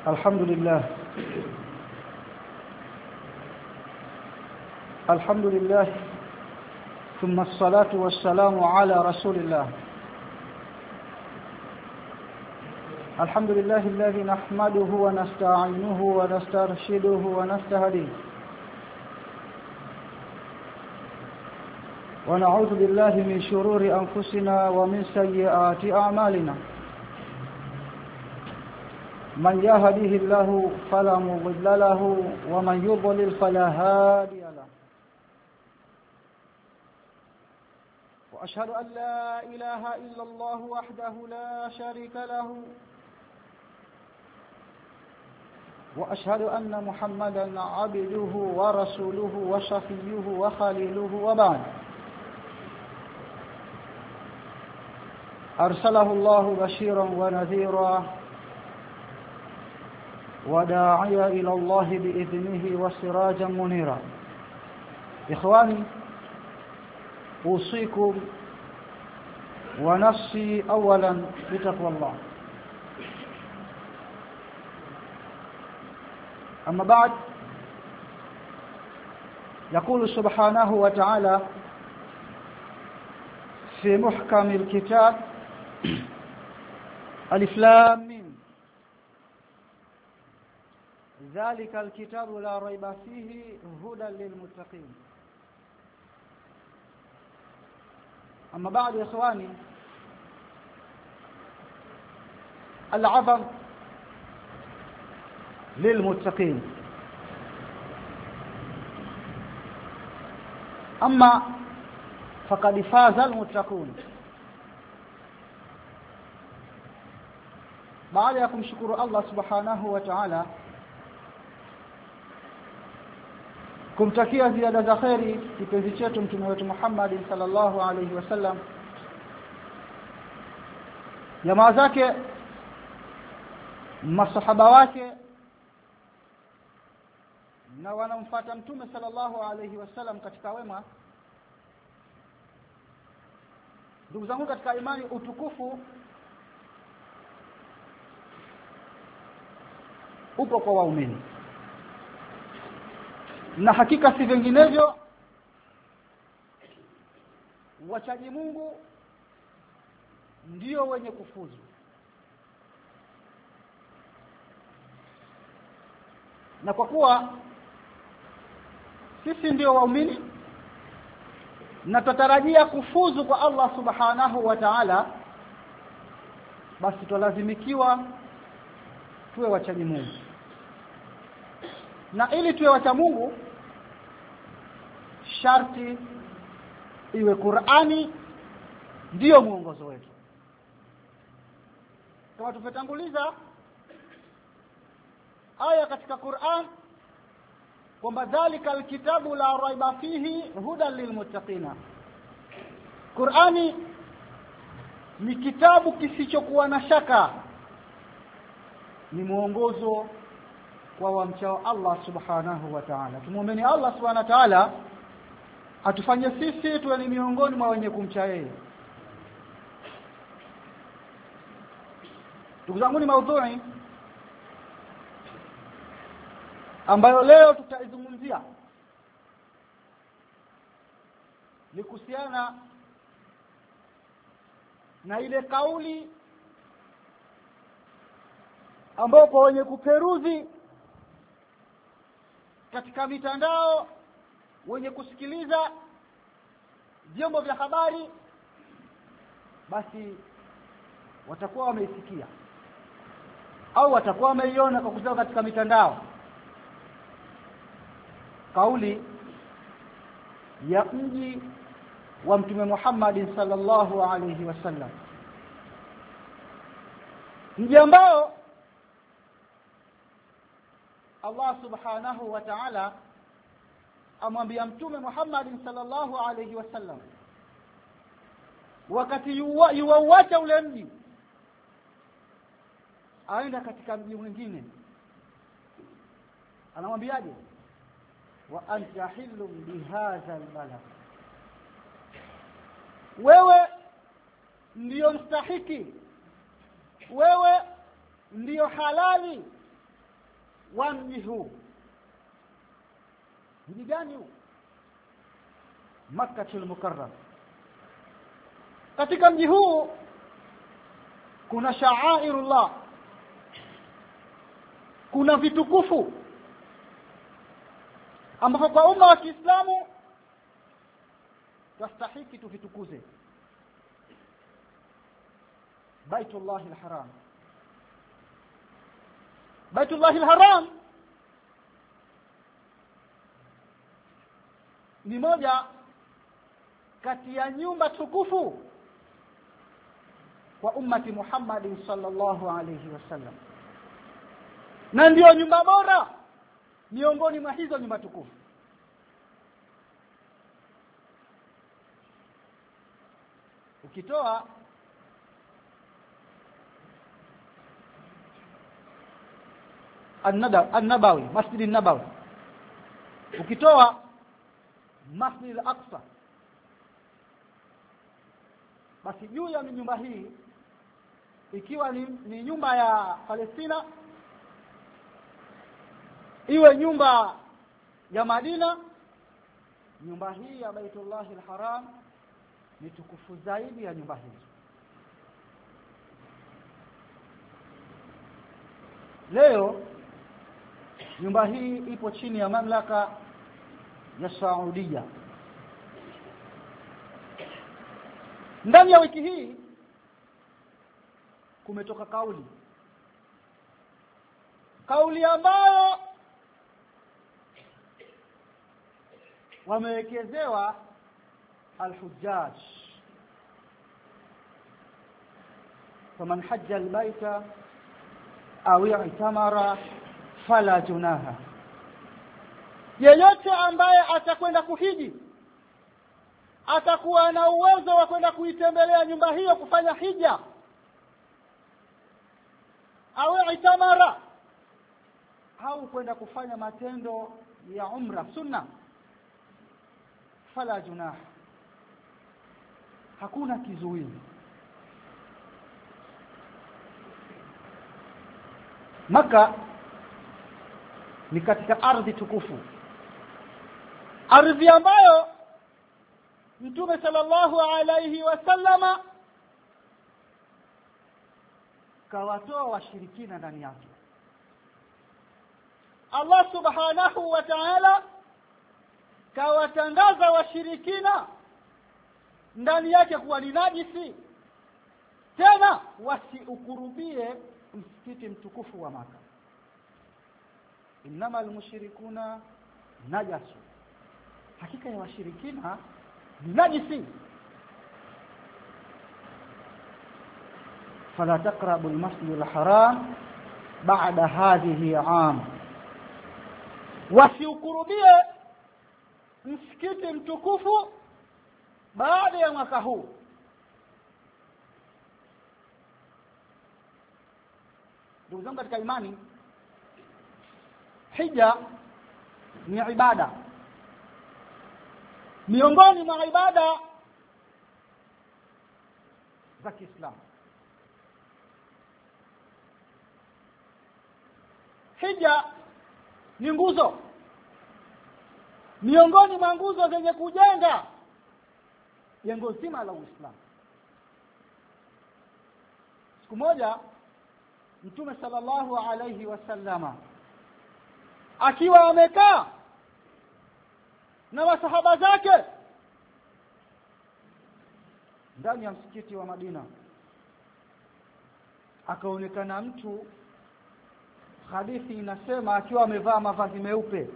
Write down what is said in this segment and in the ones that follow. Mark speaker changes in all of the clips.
Speaker 1: الحمد لله ثم الصلاة والسلام على رسول الله. الحمد لله الذي نحمده ونستعينه ونسترشده ونستهديه ونعوذ بالله من شرور أنفسنا ومن سيئات أعمالنا. من يهده الله فلا مضل له ومن يضلل فلا هادي له. وأشهد أن لا إله إلا الله وحده لا شريك له وأشهد أن محمدا عبده ورسوله وشفيه وخليله وبعد. أرسله الله بشيرا ونذيرا وداعيا إلى الله بإذنه وسراجا منيرا. إخواني، أوصيكم ونفسي أولا بتقوى الله. أما بعد، يقول سبحانه وتعالى في محكم الكتاب: ألف لام ميم ذلك الكتاب لا ريب فيه هدى للمتقين. أما بعد يا إخواني، العبر للمتقين. أما فقد فاز المتقون. baada ya kumshukuru Allah subhanahu wa ta'ala, kumtakia ziada za khairi kipenzi chetu mtume wetu Muhammad sallallahu alayhi wasallam, jamaa zake, masahaba wake na wanamfuata mtume sallallahu alayhi wasallam katika wema. Ndugu zangu katika imani, utukufu upo kwa waumini, na hakika si vinginevyo wachaji Mungu ndio wenye kufuzu. Na kwa kuwa sisi ndio waumini na tutarajia kufuzu kwa Allah subhanahu wa ta'ala, basi tulazimikiwa tuwe wachaji Mungu. Na ili tuwe wacha Mungu, sharti iwe Qur'ani ndio mwongozo wetu. Kama tumetanguliza aya katika Qur'an kwamba dhalika alkitabu la raiba fihi hudan lilmuttaqina. Qur'ani ni kitabu kisichokuwa na shaka, ni mwongozo kwa wamchao Allah subhanahu wa ta'ala. Tumuombe Allah subhanahu wa ta'ala atufanye sisi tuwe ni miongoni mwa wenye kumcha yeye. Ndugu zangu, ni maudhui ambayo leo tutaizungumzia ni kuhusiana na ile kauli ambao kwa wenye kuperuzi katika mitandao, wenye kusikiliza vyombo vya habari, basi watakuwa wameisikia au watakuwa wameiona kwa kutoka katika mitandao, kauli ya mji wa mtume Muhammad sallallahu alayhi wasallam, mji ambao Allah subhanahu wa ta'ala amwambia mtume Muhammad sallallahu alayhi wasallam wakati yuwacha ule mji aenda katika mji mwingine, anamwambiaje? Wa anta hillum bihadha albalad, wewe ndiyo mstahiki, wewe ndiyo halali wa mji huu. Mji gani huu? Makkatul Mukarram. Katika mji huu kuna sha'airullah, kuna vitukufu ambavyo kwa umma wa Kiislamu yastahiki tuvitukuze. Baitullah al-Haram. Baitullah al-Haram ni moja kati ya nyumba tukufu kwa ummati Muhammad sallallahu alayhi wasallam, na ndio nyumba bora miongoni mwa hizo nyumba tukufu. Ukitoa An-Nabawi, Masjid An-Nabawi, ukitoa Masjid Al-Aqsa, basi juu ya nyumba hii, ikiwa ni nyumba ya Palestina, iwe nyumba ya Madina, nyumba hii ya Baitullah al-Haram ni tukufu zaidi ya nyumba hizo. Leo nyumba hii ipo chini ya mamlaka ya Saudia. Ndani ya wiki hii kumetoka kauli ambayo wamewekezewa al-hujjaj, faman hajja al-baita au i'tamara fala junaha, yeyote ambaye atakwenda kuhiji, atakuwa na uwezo wa kwenda kuitembelea nyumba hiyo kufanya hija, au itamara, au kwenda kufanya matendo ya umra sunna, fala junaha, hakuna kizuizi. Maka ni katika ardhi tukufu, ardhi ambayo Mtume sallallahu alayhi wasallama kawatoa washirikina ndani yake. Allah subhanahu wa ta'ala kawatangaza washirikina ndani yake kuwa ni najisi, tena wasiukurubie msikiti mtukufu wa Maka. Innamal mushrikuna najasu, hakika ya washirikina ni najisi. Fala taqrabu al-masjid al-haram ba'da hadhihi 'am, wasiukurubie msikiti mtukufu baada ya mwaka huu. Ndugu zangu katika imani, hija ni ibada miongoni mwa ibada za Kiislamu. Hija ni nguzo miongoni mwa nguzo zenye kujenga jengo zima la Uislamu. Siku moja Mtume sallallahu alayhi wasallama akiwa amekaa na masahaba zake ndani ya msikiti wa Madina, akaonekana mtu, hadithi inasema akiwa amevaa mavazi meupe,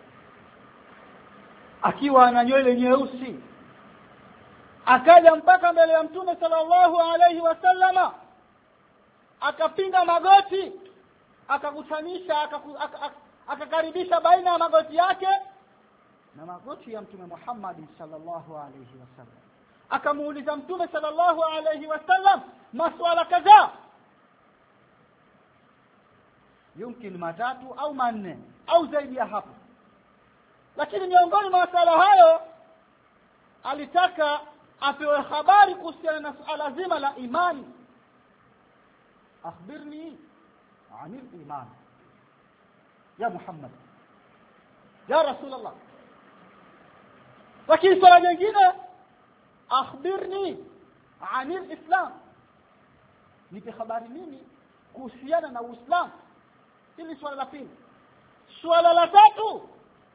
Speaker 1: akiwa na nywele nyeusi, akaja mpaka mbele ya Mtume sallallahu alayhi wasallama, akapinga magoti, akakutanisha, akakaribisha baina ya magoti yake na magoti ya Mtume Muhammad sallallahu alayhi wasallam. Akamuuliza Mtume sallallahu alayhi wasallam maswala kadhaa, yumkin matatu au manne au zaidi ya hapo, lakini miongoni mwa maswala hayo alitaka apewe habari kuhusiana na suala zima la imani. Akhbirni anil iman, ya Muhammad, ya Rasulullah. Lakini swala jingine, akhbirni anil islam, nipe habari mimi kuhusiana na Uislamu. Hili swala la pili. Swala la tatu,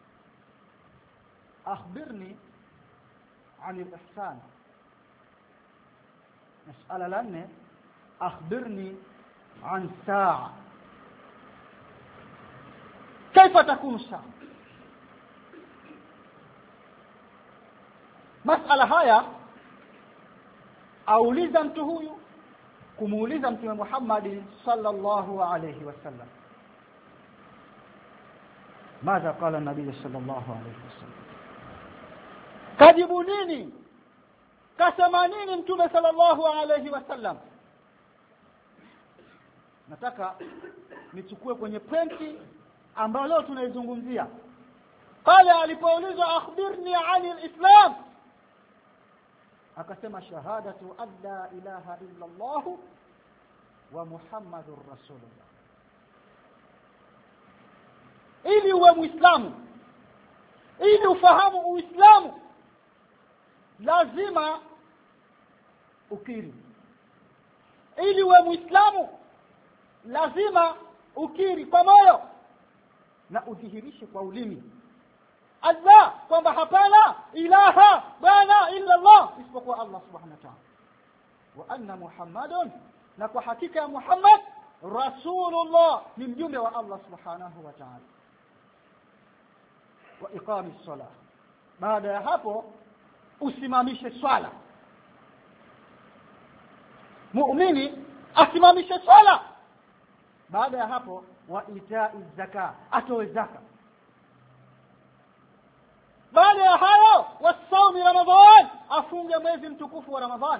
Speaker 1: akhbirni anil ihsan. Mas'ala la nne, akhbirni عن ساعة، كيف تكون الساعة؟ مسألة haya auliza mtu huyu kumuuliza Mtume Muhammad sallallahu alayhi wasallam. ماذا قال النبي صلى الله عليه وسلم؟ kajibu nini, kasema nini Mtume sallallahu alayhi wasallam? Nataka nichukue kwenye pointi ambayo leo tunaizungumzia. Pale alipoulizwa akhbirni anil islam, akasema shahadatu an la ilaha illa Allah wa Muhammadur Rasulullah. Ili uwe Muislamu, ili ufahamu Uislamu, lazima ukiri. Ili uwe Muislamu lazima ukiri kwa moyo na udhihirishe kwa ulimi Allah kwamba hapana ilaha bwana illa Allah isipokuwa Allah subhanahu wa ta'ala, wa anna Muhammadun, na kwa hakika ya Muhammad Rasulullah, ni mjumbe wa Allah subhanahu wa ta'ala. Wa iqamis salah, baada ya hapo usimamishe swala. Muumini asimamishe swala. Baada ya hapo wa itai zaka, atoe zaka. Baada ya hayo wasaumi Ramadhan, afunge mwezi mtukufu wa Ramadhan.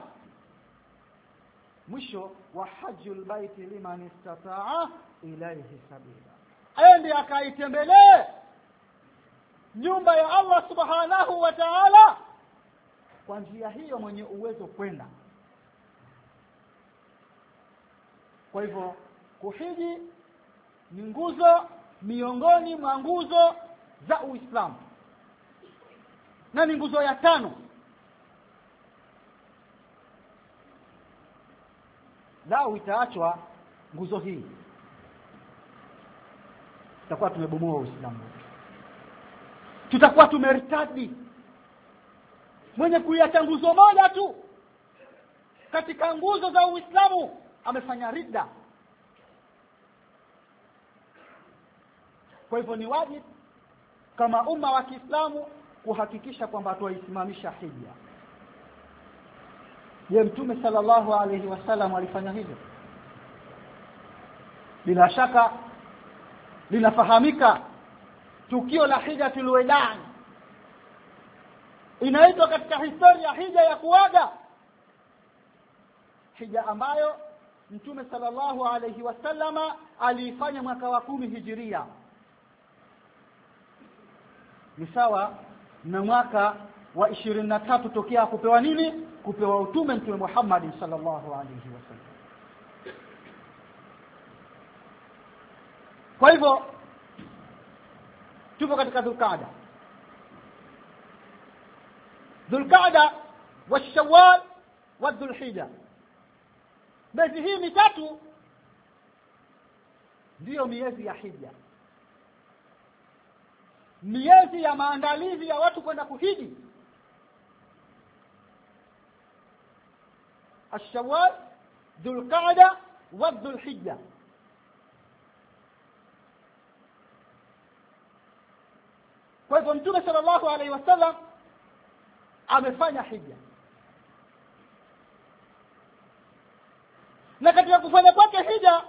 Speaker 1: Mwisho wa hajjul baiti liman istata'a ilayhi sabila, aende akaitembelee nyumba ya Allah subhanahu wa ta'ala kwa njia hiyo mwenye uwezo kwenda. Kwa hivyo kuhiji ni nguzo miongoni mwa nguzo za Uislamu, na ni nguzo ya 5. Lao itaachwa nguzo hii, tutakuwa tumebomoa Uislamu, tutakuwa tumertadi. Mwenye kuiacha nguzo moja tu katika nguzo za Uislamu amefanya ridda. Kwa hivyo ni wajibu kama umma wa Kiislamu kuhakikisha kwamba tuisimamisha hija. Je, Mtume sallallahu alayhi wasallam alifanya hivyo? Bila shaka linafahamika tukio la Hijjatul Wadaa, inaitwa katika historia hija ya kuaga, hija ambayo Mtume sallallahu alayhi wasallama aliifanya mwaka wa 10 Hijiria, ni sawa na mwaka wa 23 tokea kupewa nini? Kupewa utume Mtume Muhammad sallallahu alayhi wasallam. Kwa hivyo tupo katika Dhulqaada wa Shawwal wa Dhulhijja. Miezi hii mitatu ndiyo miezi ya hija, miezi ya maandalizi ya watu kwenda kuhiji. Ash-Shawwal, Dhulqaada wa Dhulhijja. Kwa hivyo Mtume sallallahu alaihi wasallam amefanya hija, na katika kufanya kwake hija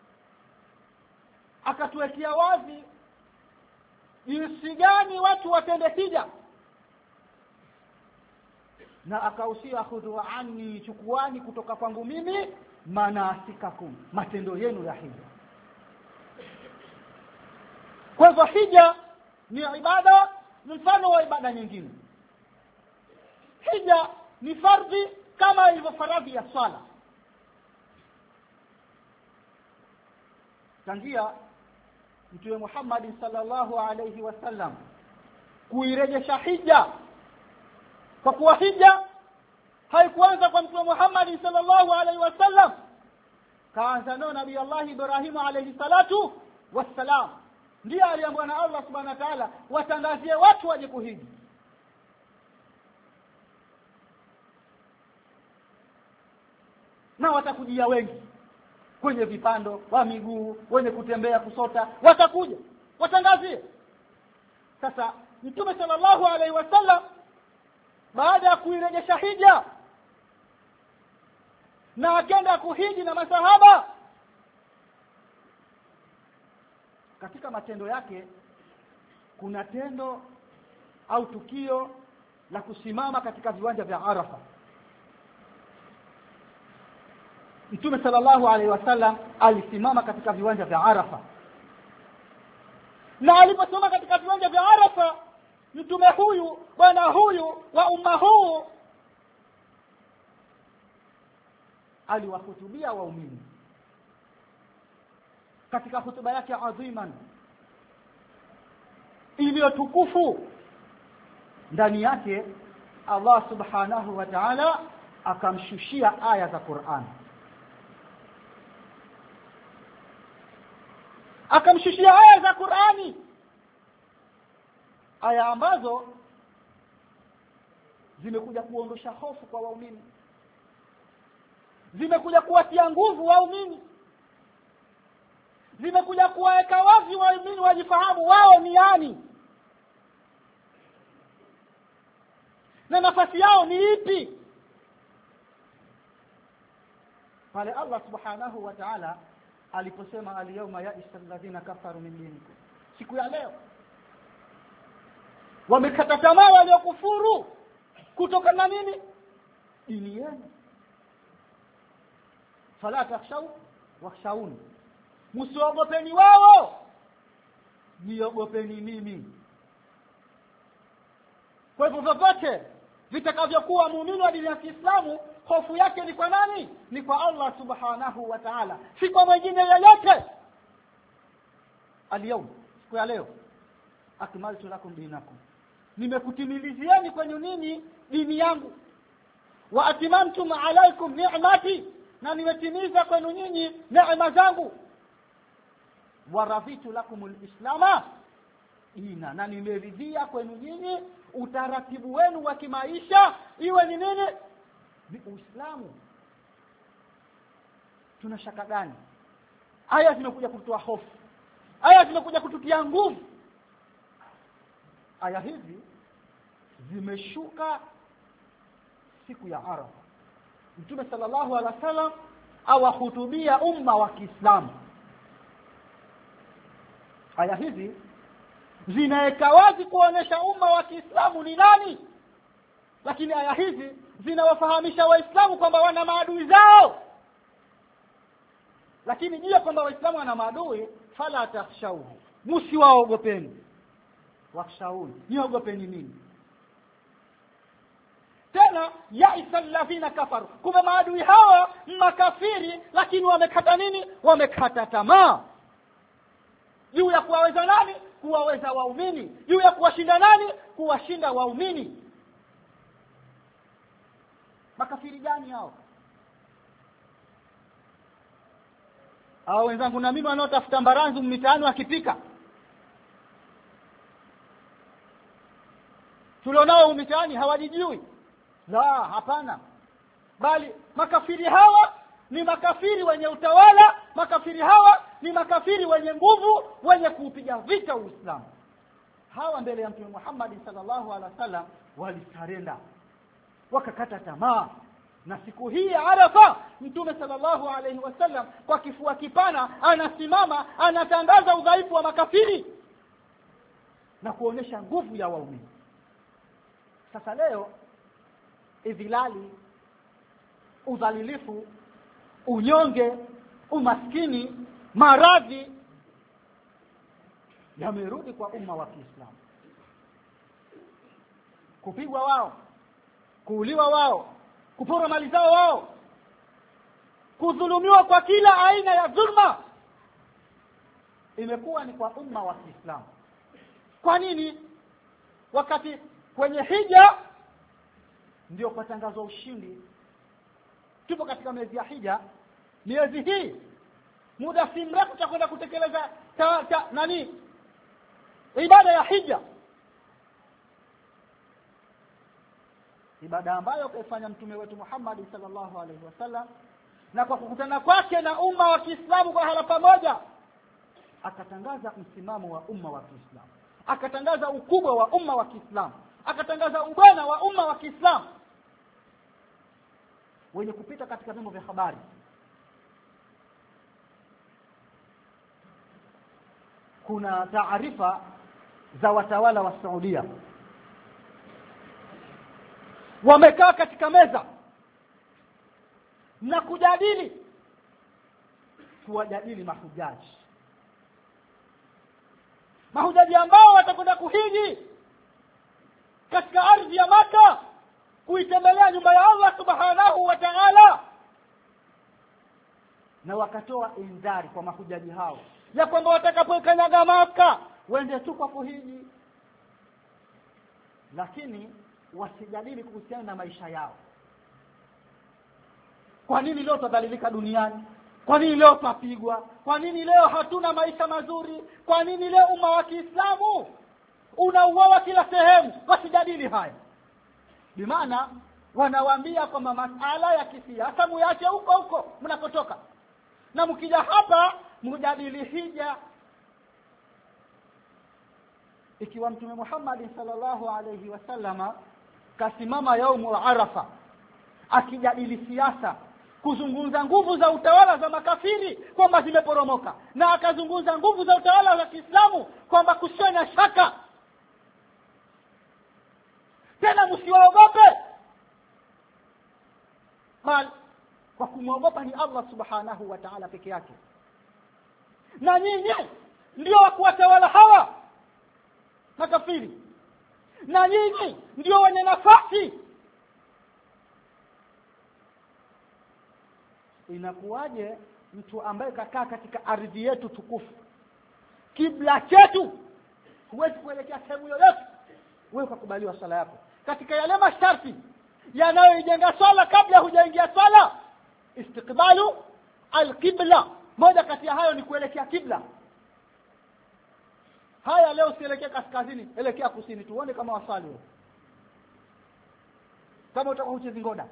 Speaker 1: akatuwekea wazi jinsi gani watu watende hija, na akahusia khudhu anni, chukuani kutoka kwangu mimi manasikakum, matendo yenu ya hija. Kwa hivyo hija ni ibada mfano wa ibada nyingine. Hija ni fardhi kama ilivyo faradhi ya swala. Mtume Muhammad sallallahu alayhi wasallam kuirejesha hija, kwa kuwa hija haikuanza kwa Mtume Muhammad sallallahu alayhi wasallam, kaanza nao Nabii Allah Ibrahim alayhi salatu wassalam. Ndiye aliambiwa na Allah subhanahu wa ta'ala watangazie watu waje kuhiji. Na watakujia wengi kwenye vipando wa miguu, wenye kutembea kusota, watakuja watangazie. Sasa Mtume sallallahu alaihi wasallam baada ya kuirejesha hija na akaenda kuhiji na masahaba, katika matendo yake kuna tendo au tukio la kusimama katika viwanja vya Arafa. Mtume sallallahu alaihi wasallam alisimama katika viwanja vya Arafa, na aliposimama katika viwanja vya Arafa, mtume huyu, bwana huyu wa umma huu, aliwahutubia waumini katika hutuba yake adhiman iliyotukufu. Ndani yake Allah subhanahu wa ta'ala akamshushia aya za Qur'an, akamshushia aya za Qur'ani, aya ambazo zimekuja kuondosha hofu kwa waumini, zimekuja kuwatia nguvu waumini, zimekuja kuwaweka wazi waumini wajifahamu wao ni nani na nafasi yao ni ipi. Pale Allah subhanahu wa ta'ala aliposema al-yawma ya'isa alladhina kafaru min dinikum, siku ya leo wamekata tamaa waliokufuru kutokana na nini? Dini yenu. Fala takhshaw wakhshawni, msiogopeni wao, niogopeni mimi. Kwa hivyo vyovyote vitakavyokuwa muumini wa dini ya Kiislamu, hofu yake ni kwa nani? Ni kwa Allah subhanahu wa ta'ala, si kwa mwingine yeyote. Al-yawm, siku ya leo, akmaltu lakum dinakum, nimekutimilizieni kwenu nini dini yangu, wa atimamtu alaykum ni'mati, na nimetimiza kwenu nyinyi neema zangu, wa raditu lakumul islama dina, na nimeridhia kwenu nyinyi utaratibu wenu wa kimaisha iwe ni nini? Ni Uislamu. Tuna shaka gani? Aya zimekuja kutoa hofu, aya zimekuja kututia nguvu. Aya hizi zimeshuka siku ya Arafa. Mtume sallallahu alaihi wasallam awahutubia umma wa Kiislamu. Aya hizi zinaweka wazi kuonesha umma wa Kiislamu ni nani, lakini aya hizi zinawafahamisha Waislamu kwamba wana maadui zao. Lakini jua kwamba Waislamu wana maadui, fala takhshawhu, msiwaogopeni, wakhshawni, niogopeni mimi. Tena ya'isa alladhina kafaru, kumbe maadui hawa makafiri, lakini wamekata nini? Wamekata tamaa juu ya kuwaweza nani? Kuwaweza waumini. Juu ya kuwashinda nani? Kuwashinda waumini. Makafiri gani hao? Hao wenzangu na mimi wanaotafuta mbaranzu mitaani wakipika, tulionao mitaani hawajijui? La, hapana. Bali makafiri hawa ni makafiri wenye utawala, makafiri hawa ni makafiri wenye nguvu, wenye kuupiga vita Uislamu. Hawa mbele ya Mtume Muhammad sallallahu alaihi wasallam walisarenda, wakakata tamaa. Na siku hii ya Arafa, Mtume sallallahu alaihi wasallam kwa kifua kipana anasimama, anatangaza udhaifu wa makafiri na kuonesha nguvu ya waumini. Sasa leo idhilali, udhalilifu, unyonge, umaskini, maradhi yamerudi kwa umma wa Kiislamu. Kupigwa wao, kuuliwa wao, kupora mali zao wao, kudhulumiwa kwa kila aina ya dhulma. imekuwa ni kwa umma wa Kiislamu. Kwa nini? Wakati kwenye hija ndio patangazwa ushindi. Tupo katika miezi ya hija, miezi hii muda si mrefu tutakwenda kutekeleza ibada ya hija, ibada ambayo kaifanya mtume wetu Muhammad sallallahu alaihi wasallam, na kwa kukutana kwake na umma wa Kiislamu kwa hala pamoja akatangaza msimamo wa umma wa Kiislamu, akatangaza ukubwa wa umma wa Kiislamu, akatangaza ubwana wa umma wa Kiislamu. Wenye kupita katika vyombo vya habari kuna taarifa za watawala wa Saudia, wamekaa katika meza na kuwajadili mahujaji ambao watakwenda kuhiji katika ardhi ya Maka kuitembelea nyumba ya Allah subhanahu wa ta'ala, na wakatoa indhari kwa mahujaji hao ya kwamba watakapokanyaga Maka waende tu kwa kuhiji, lakini wasijadili kuhusiana na maisha yao. Kwa nini leo tudhalilika duniani? Kwa nini leo tupigwa? Kwa nini leo hatuna maisha mazuri? Kwa nini leo umma wa Kiislamu unauawa kila sehemu? Wasijadili haya. Bimaana wanawaambia kwamba masala ya kisiasa muache huko mnakotoka, na mkija hapa mjadili hija. Ikiwa Mtume Muhammad sallallahu alayhi wasallama kasimama yaumu Arafa akijadili siasa, kuzungumza nguvu za utawala za makafiri kwamba zimeporomoka, na akazungumza nguvu za utawala za Kiislamu kwamba kusiwe na shaka, tena msiwaogope, kwa kumwogopa ni Allah subhanahu wa ta'ala peke yake, na nyinyi ndio wa kuwatawala hawa makafiri, na nyinyi ndio wenye nafasi. Inakuwaje mtu ambaye kakaa katika ardhi yetu tukufu, kibla chetu, huwezi kuelekea sehemu yoyote wewe ukakubaliwa sala yako katika yale masharti yanayoijenga swala kabla hujaingia swala? Istiqbalu alqibla, moja kati ya hayo ni kuelekea kibla. Haya, leo usielekea kaskazini, elekea kusini, tuone kama wasali wewe, kama utakuwa uchezi ngoda.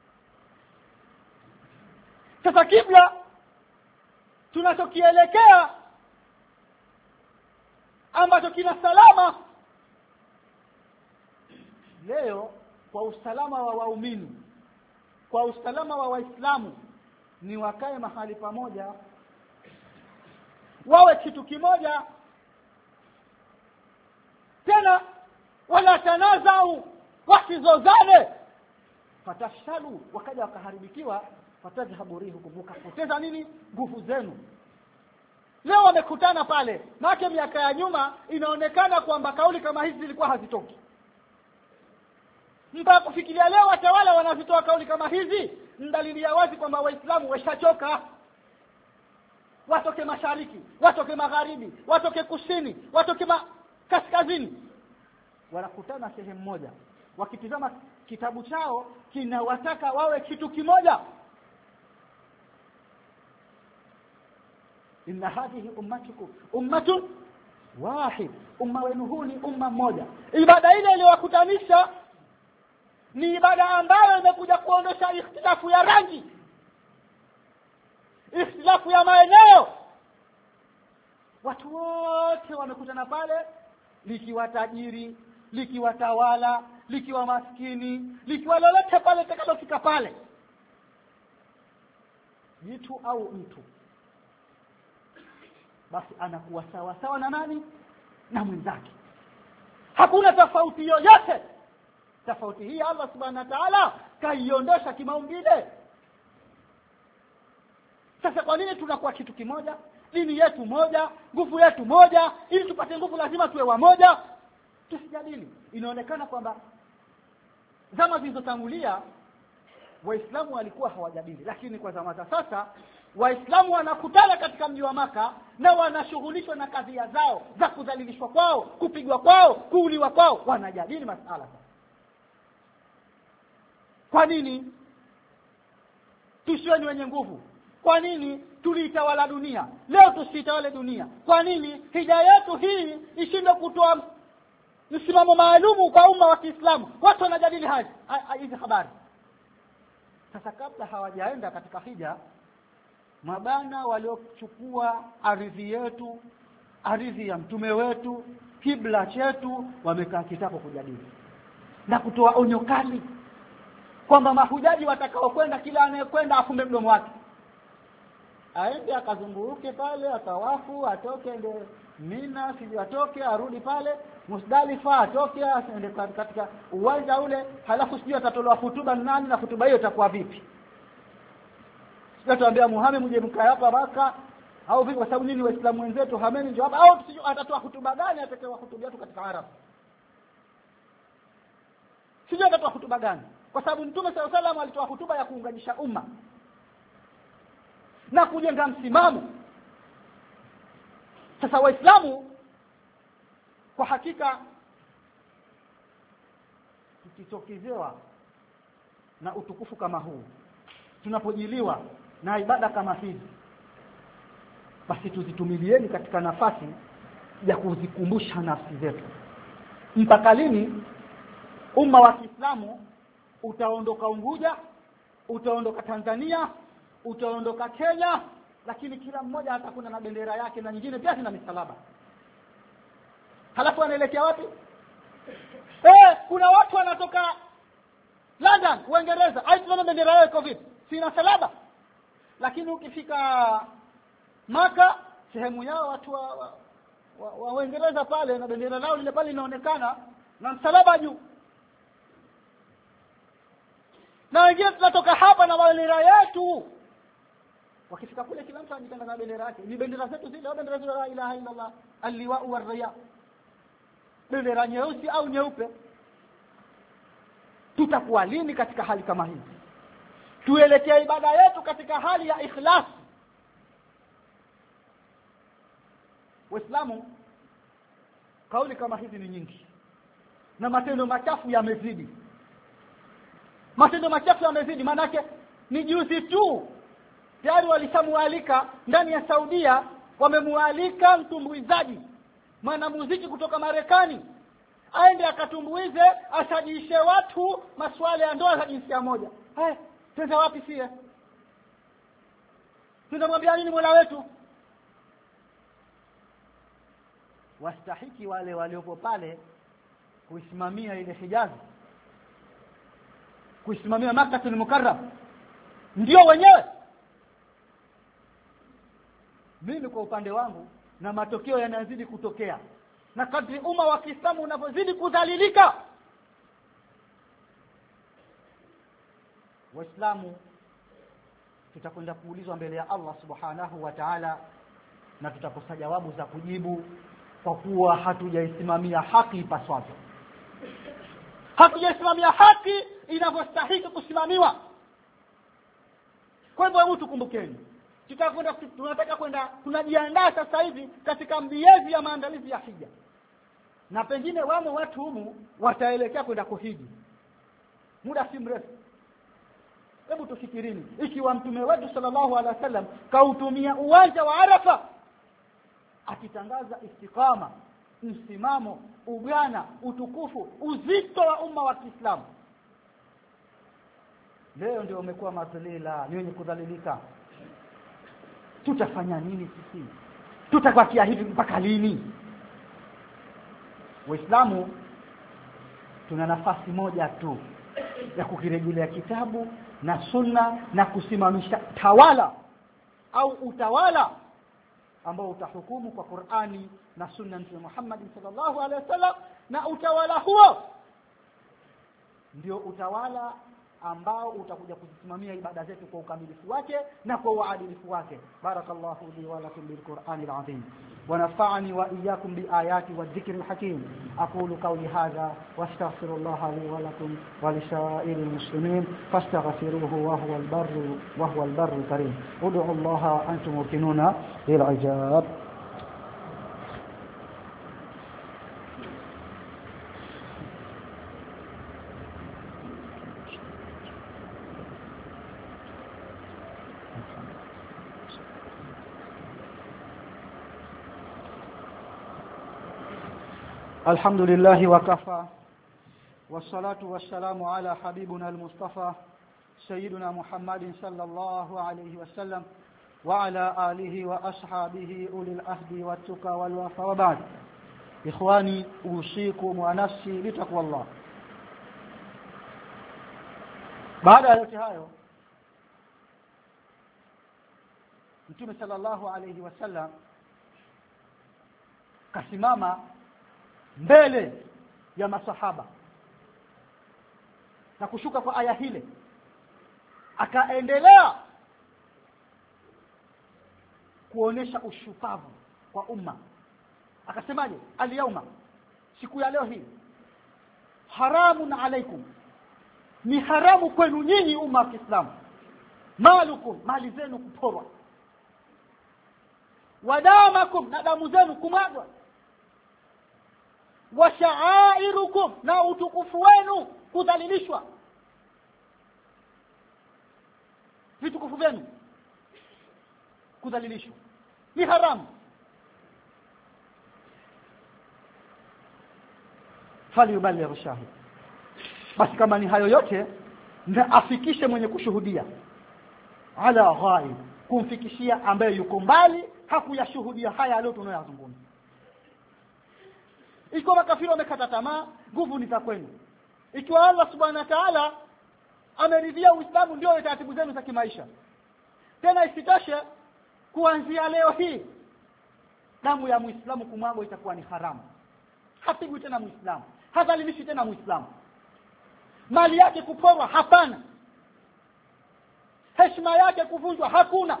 Speaker 1: Sasa kibla tunachokielekea ambacho kina salama leo, kwa usalama wa waumini, kwa usalama wa Waislamu, ni wakae mahali pamoja, wawe kitu kimoja, tena wala tanazau, wasizozane, fatashhalu, wakaja wakaharibikiwa, fatadhhabu rihukum, mkapoteza nini? Nguvu zenu. Leo wamekutana pale, maana miaka ya nyuma inaonekana kwamba kauli kama hizi zilikuwa hazitoki. Mpaka kufikiria leo watawala wanazitoa kauli kama hizi, dalili ya wazi kwamba Waislamu washachoka. Watoke mashariki, watoke magharibi, watoke kusini, watoke kaskazini, wanakutana sehemu moja, wakitizama kitabu chao kinawataka wawe kitu kimoja. Inna hadhihi ummatukum ummatun wahid, umma wenu huu ni umma mmoja. Ibada ile iliyowakutanisha ni ibada ambayo imekuja kuondosha ikhtilafu ya rangi, ikhtilafu ya maeneo. Watu wote wamekutana pale, likiwa tajiri, likiwa tawala, likiwa maskini, likiwa lolote pale takalofika pale, jitu au mtu, basi anakuwa sawa sawa na nani? Na mwenzake. Hakuna tofauti yoyote. Tofauti hii Allah subhanahu wa ta'ala kaiondosha kimaumbile. Sasa kwa nini tunakuwa kitu kimoja? Dini yetu moja, nguvu yetu moja. Ili tupate nguvu lazima tuwe wamoja. Tusijadili. Inaonekana kwamba zama zilizotangulia Waislamu walikuwa hawajadili, lakini kwa zama za sasa Waislamu wanakutana katika mji wa Maka na wanashughulishwa na kadhia zao za kudhalilishwa kwao, kupigwa kwao, kuuliwa kwao, wanajadili masala. Kwa nini tusiwe ni wenye nguvu? Kwa nini tuliitawala dunia leo tusitawale dunia? Kwa nini hija yetu hii ishinde kutoa msimamo maalumu kwa umma wa Kiislamu? Watu wanajadili hizi habari. Sasa kabla hawajaenda katika hija, mabana waliochukua ardhi yetu, ardhi ya mtume wetu, kibla chetu, wamekaa kitako kujadili na kutoa onyo kali kwamba mahujaji watakao kwenda, kila anayekwenda afumbe mdomo wake, aende akazunguruke pale, atawafu, atoke ende Mina, sije atoke arudi pale Muzdalifa, atoke aende katika uwanja ule, halafu sije atatolewa hutuba nani, na hutuba hiyo itakuwa vipi? Sije tuambia Muhammad mje mkae hapa Maka au vipi? Kwa sababu nini Waislamu wenzetu hameni ndio hapa, au sije atatoa hutuba gani? Atatoa hutuba yetu katika Arab, sije atatoa hutuba gani? Kwa sababu Mtume SAW alitoa hutuba ya kuunganisha umma na kujenga msimamo. Sasa Waislamu kwa hakika tukitokezewa na utukufu kama huu, tunapojiliwa na ibada kama hizi, basi tuzitumilieni katika nafasi ya kuzikumbusha nafsi zetu. Mpaka lini umma wa Kiislamu utaondoka Unguja, utaondoka Tanzania, utaondoka Kenya, lakini kila mmoja atakuwa na bendera yake na nyingine pia zina misalaba? Halafu anaelekea wapi? Kuna watu wanatoka London, Uingereza, aituna bendera yao iko vipi? Sina salaba. Lakini ukifika Maka, sehemu yao watu wa Uingereza pale, na bendera lao ile pale inaonekana na msalaba juu. Na wengine tunatoka hapa na bendera yetu, wakifika kule kila mtu anajitangaza na bendera yake. Ni bendera zetu zile, bendera za la ilaha illa Allah, al-liwa war-raya, bendera nyeusi au nyeupe. Tutakuwa lini katika hali kama hii? Tuelekea ibada yetu katika hali ya ikhlas. Waislamu, kauli kama hizi ni nyingi na matendo machafu yamezidi. Matendo machafu yamezidi, manake ni juzi tu tayari walishamualika ndani ya Saudia, wamemualika mtumbuizaji mwanamuziki kutoka Marekani aende akatumbuize, asajishe watu maswala ya ndoa za jinsia moja. Twende wapi sie? Tunamwambia nini Mola wetu? Wastahiki wale waliopo pale kuisimamia ile Hijazi, kuisimamia Makkah al-Mukarram, ndio wenyewe. Mimi kwa upande wangu, na matokeo yanazidi kutokea, na kadri umma wa Kiislamu unapozidi kudhalilika, Waislamu tutakwenda kuulizwa mbele ya Allah Subhanahu wa Ta'ala, na tutakosa jawabu za kujibu kwa kuwa hatujaisimamia haki ipasavyo. Hatujaisimamia haki inavyostahili kusimamiwa. Kwa hivyo tukumbukeni, tunataka kwenda, tunajiandaa sasa hivi katika mbiezi ya maandalizi ya hija, na pengine wamo watu humu wataelekea kwenda kuhiji muda si mrefu. Hebu tufikirini, ikiwa mtume wetu sallallahu alaihi wasallam kautumia uwanja wa Arafa akitangaza istiqama, msimamo, ugana, utukufu, uzito wa umma wa Kiislamu, leo ndio umekuwa madhalila, ni wenye kudhalilika. Tutafanya nini sisi? Tutabakia hivi mpaka lini? Waislamu tuna nafasi moja tu ya kukirejelea kitabu na sunna na kusimamisha tawala au utawala ambao utahukumu kwa Qur'ani na sunna ya Muhammad sallallahu alaihi wasallam, na utawala huo ndio utawala ambao utakuja kusimamia ibada zetu kwa ukamilifu wake na kwa uadilifu wake. Barakallahu li wa lakum bil Qur'anil azim wa nafa'ani wa iyyakum bi ayati wa dhikril hakim. Aqulu qawli hadha wastaghfirullaha li wa lakum wa li sa'iril muslimin fastaghfiruhu wa huwa al-barru karim. Ud'u Allaha antum muqinuna lil ijab. الحمد لله وكفى والصلاة والسلام على حبيبنا المصطفى سيدنا محمد صلى الله عليه وسلم وعلى آله وأصحابه أولي العهد والتقى والوفاء. وبعد إخواني أوصيكم ونفسي بتقوى الله. baada ya yote hayo Mtume sallallahu alayhi wasallam kasimama mbele ya masahaba na kushuka kwa aya hile, akaendelea kuonesha ushupavu kwa umma. Akasemaje? Al-yawma, siku ya leo hii, haramun alaikum, ni haramu kwenu nyinyi umma wa Kiislamu, malukum, mali zenu kuporwa, wadamakum, na damu zenu kumwagwa, wa sha'airukum, na utukufu wenu kudhalilishwa. Vitukufu vyenu kudhalilishwa ni haramu. Falyuballigh shahid, basi kama ni hayo yote na afikishe mwenye kushuhudia, ala ghaib, kumfikishia ambaye yuko mbali hakuyashuhudia haya leo tunayozungumza. Ikiwa makafiri wamekata tamaa, nguvu ni za kwenu. Ikiwa Allah subhanahu wa ta'ala ameridhia Uislamu ndio taratibu zenu za kimaisha, tena isitoshe kuanzia leo hii damu ya Muislamu kumwagwa itakuwa ni haramu. Hapigwi tena Muislamu, hadhalimishi tena Muislamu, mali yake kuporwa hapana, heshima yake kuvunjwa hakuna.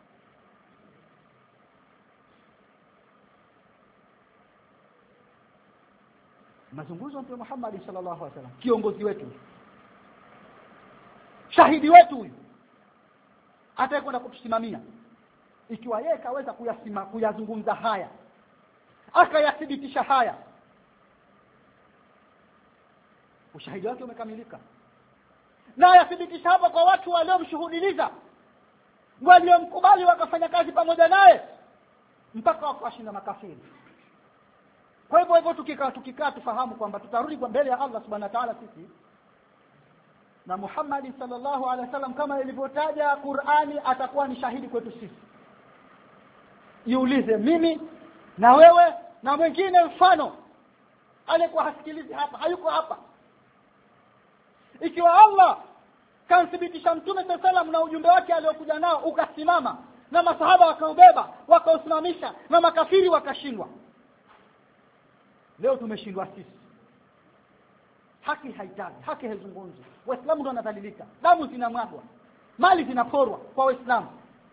Speaker 1: Mazungumzo ya Mtume Muhammad sallallahu alaihi wasallam, kiongozi wetu, shahidi wetu huyu, atakwenda kutusimamia. Ikiwa yeye kaweza kuyazungumza haya, akayathibitisha haya, ushahidi wake umekamilika. Na yathibitisha hapa kwa watu waliomshuhudiliza, waliomkubali, wakafanya kazi pamoja naye mpaka wakashinda makafiri. Kwa hivyo tukikaa tufahamu kwamba tutarudi kwa mbele ya Allah subhanahu wa ta'ala sisi, na Muhammad sallallahu alaihi wasallam kama ilivyotaja Qur'ani atakuwa ni shahidi kwetu sisi. Jiulize, mimi na wewe na mwingine mfano alikuwa hasikilizi hapa, hayuko hapa, ikiwa Allah kamthibitisha Mtume sallallahu na ujumbe wake aliokuja nao ukasimama, na masahaba wakaubeba wakausimamisha, na makafiri wakashindwa, leo tumeshindwa sisi. Haki haitaji, haki haizungumzi, Waislamu ndio wanadhalilika, damu zinamwagwa, mali zinaporwa kwa Waislamu.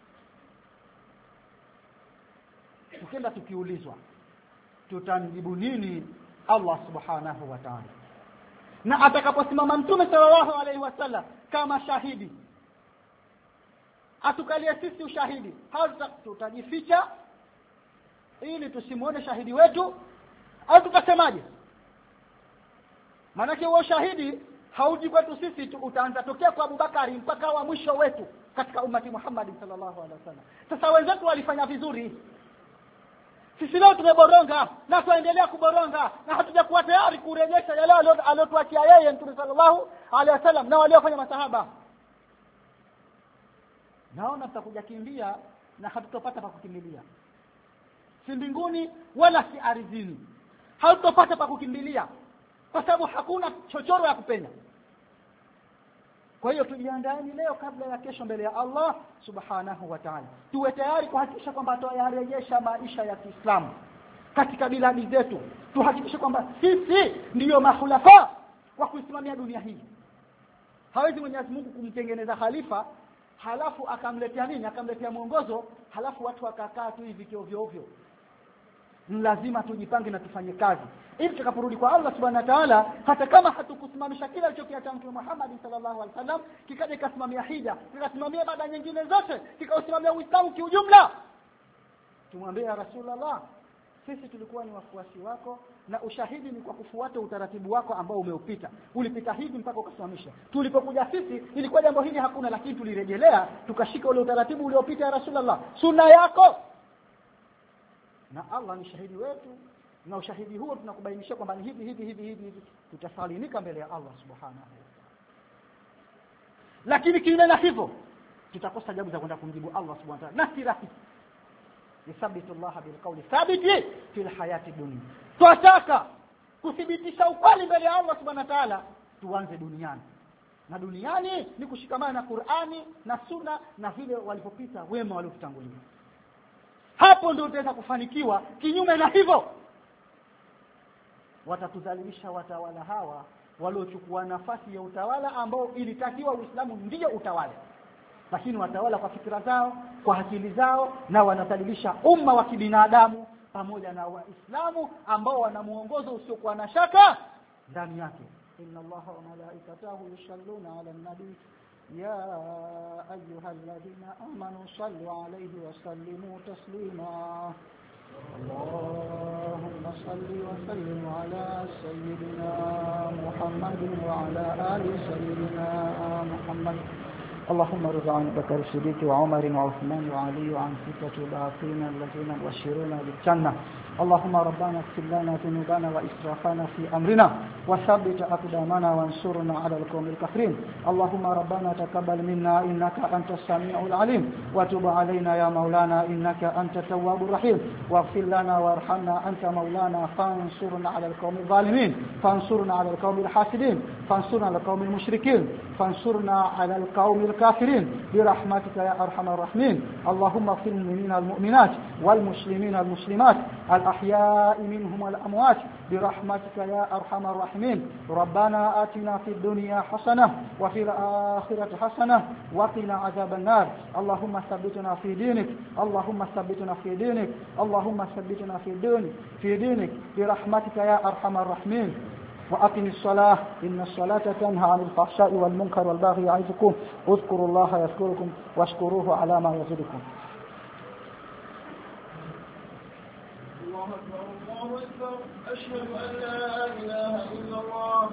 Speaker 1: Tukienda tukiulizwa, tutamjibu nini Allah subhanahu wa ta'ala? Na atakaposimama Mtume sallallahu alaihi wasallam kama shahidi, atukalie sisi ushahidi, hata tutajificha ili tusimuone shahidi wetu, au tutasemaje? Maana huo shahidi hauji kwetu sisi tu, utaanza tokea kwa Abubakari mpaka wa mwisho wetu katika ummati Muhammad sallallahu alaihi wasallam. Sasa wenzetu walifanya vizuri, sisi leo tumeboronga na tuendelea kuboronga, na hatujakuwa tayari kurejesha yale aliyotuachia yeye Mtume sallallahu alaihi wasallam na waliofanya masahaba. Naona tutakuja kimbia na hatutopata pa kukimbilia, si mbinguni wala si ardhini, hatutopata pa kukimbilia kwa sababu hakuna chochoro ya kupenya. Kwa hiyo tujiandaeni leo kabla ya kesho mbele ya Allah subhanahu wa ta'ala, tuwe tayari kuhakikisha kwamba tutayarejesha maisha ya Kiislamu katika biladi zetu. Tuhakikishe kwamba sisi ndiyo mahulafa wa kuisimamia dunia hii. Hawezi Mwenyezi Mungu kumtengeneza khalifa halafu akamletea nini? Akamletea mwongozo halafu watu wakakaa tu hivi ovyo ovyo. Ni lazima tujipange na tufanye kazi ili tutakaporudi kwa Allah subhanahu wa ta'ala, hata kama hatukusimamisha kila alichokiacha Mtume Muhammad sallallahu alaihi wasallam, kikaja kasimamia hija, kikasimamia ibada nyingine zote, kikausimamia Uislamu kiujumla, tumwambie ya Rasulullah, sisi tulikuwa ni wafuasi wako na ushahidi ni kwa kufuata utaratibu wako ambao umeupita. Ulipita hivi mpaka ukasimamisha. Tulipokuja sisi ilikuwa jambo hili hakuna, lakini tulirejelea tukashika ule utaratibu uliopita ya Rasulullah, sunna yako. Na Allah ni shahidi wetu, na ushahidi huo tunakubainisha kwamba ni hivi tutasalimika mbele ya Allah subhanahu wa ta'ala. Lakini kinyume na hivyo tutakosa ajabu za kwenda kumjibu Allah subhanahu wa ta'ala. Na si rahisi. Yuthabbitullah bilqawli thabiti fil hayati dunya. Tunataka kuthibitisha ukweli mbele ya Allah subhanahu wa ta'ala, tuanze duniani. Na duniani ni kushikamana na Qur'ani na Sunna na vile walipopita wema waliotutangulia. Hapo ndio tutaweza kufanikiwa. Kinyume na hivyo watatudhalilisha watawala hawa waliochukua nafasi ya utawala ambao ilitakiwa Uislamu ndio utawala, lakini watawala kwa fikra zao, kwa akili zao, na wanadhalilisha umma wa kibinadamu pamoja na Waislamu ambao wana muongozo usiokuwa na shaka ndani yake. Inna Allaha wa malaikatahu yusalluna 'alan nabi ya ayyuhalladhina amanu sallu 'alayhi wa sallimu taslima. Allahumma salli wa sallim 'ala sayyidina Muhammadin wa 'ala ali sayyidina Muhammad. اللهم ارض عن بكر الصديق وعمر وعثمان وعلي وعن ستة الباقين الذين يبشرون بالجنة. اللهم ربنا اغفر لنا ذنوبنا وإسرافنا في أمرنا وثبت أقدامنا وانصرنا على القوم الكافرين. اللهم ربنا تقبل منا إنك أنت السميع العليم وتب علينا يا مولانا إنك أنت التواب الرحيم واغفر لنا وارحمنا أنت مولانا فانصرنا على القوم الظالمين فانصرنا على القوم الحاسدين فانصرنا على القوم المشركين فانصرنا على القوم الكافرين برحمتك يا أرحم الراحمين. اللهم اغفر للمؤمنين والمؤمنات والمسلمين والمسلمات الأحياء منهم والأموات برحمتك يا أرحم الراحمين. ربنا آتنا في الدنيا حسنة وفي الآخرة حسنة وقنا عذاب النار. اللهم ثبتنا في دينك اللهم ثبتنا في دينك اللهم ثبتنا في دينك برحمتك يا أرحم الراحمين. وأقم الصلاة إن الصلاة تنهى عن الفحشاء والمنكر والبغي يعظكم اذكروا الله يذكركم واشكروه على ما يزيدكم.
Speaker 2: الله أكبر الله أكبر أشهد أن لا إله إلا الله.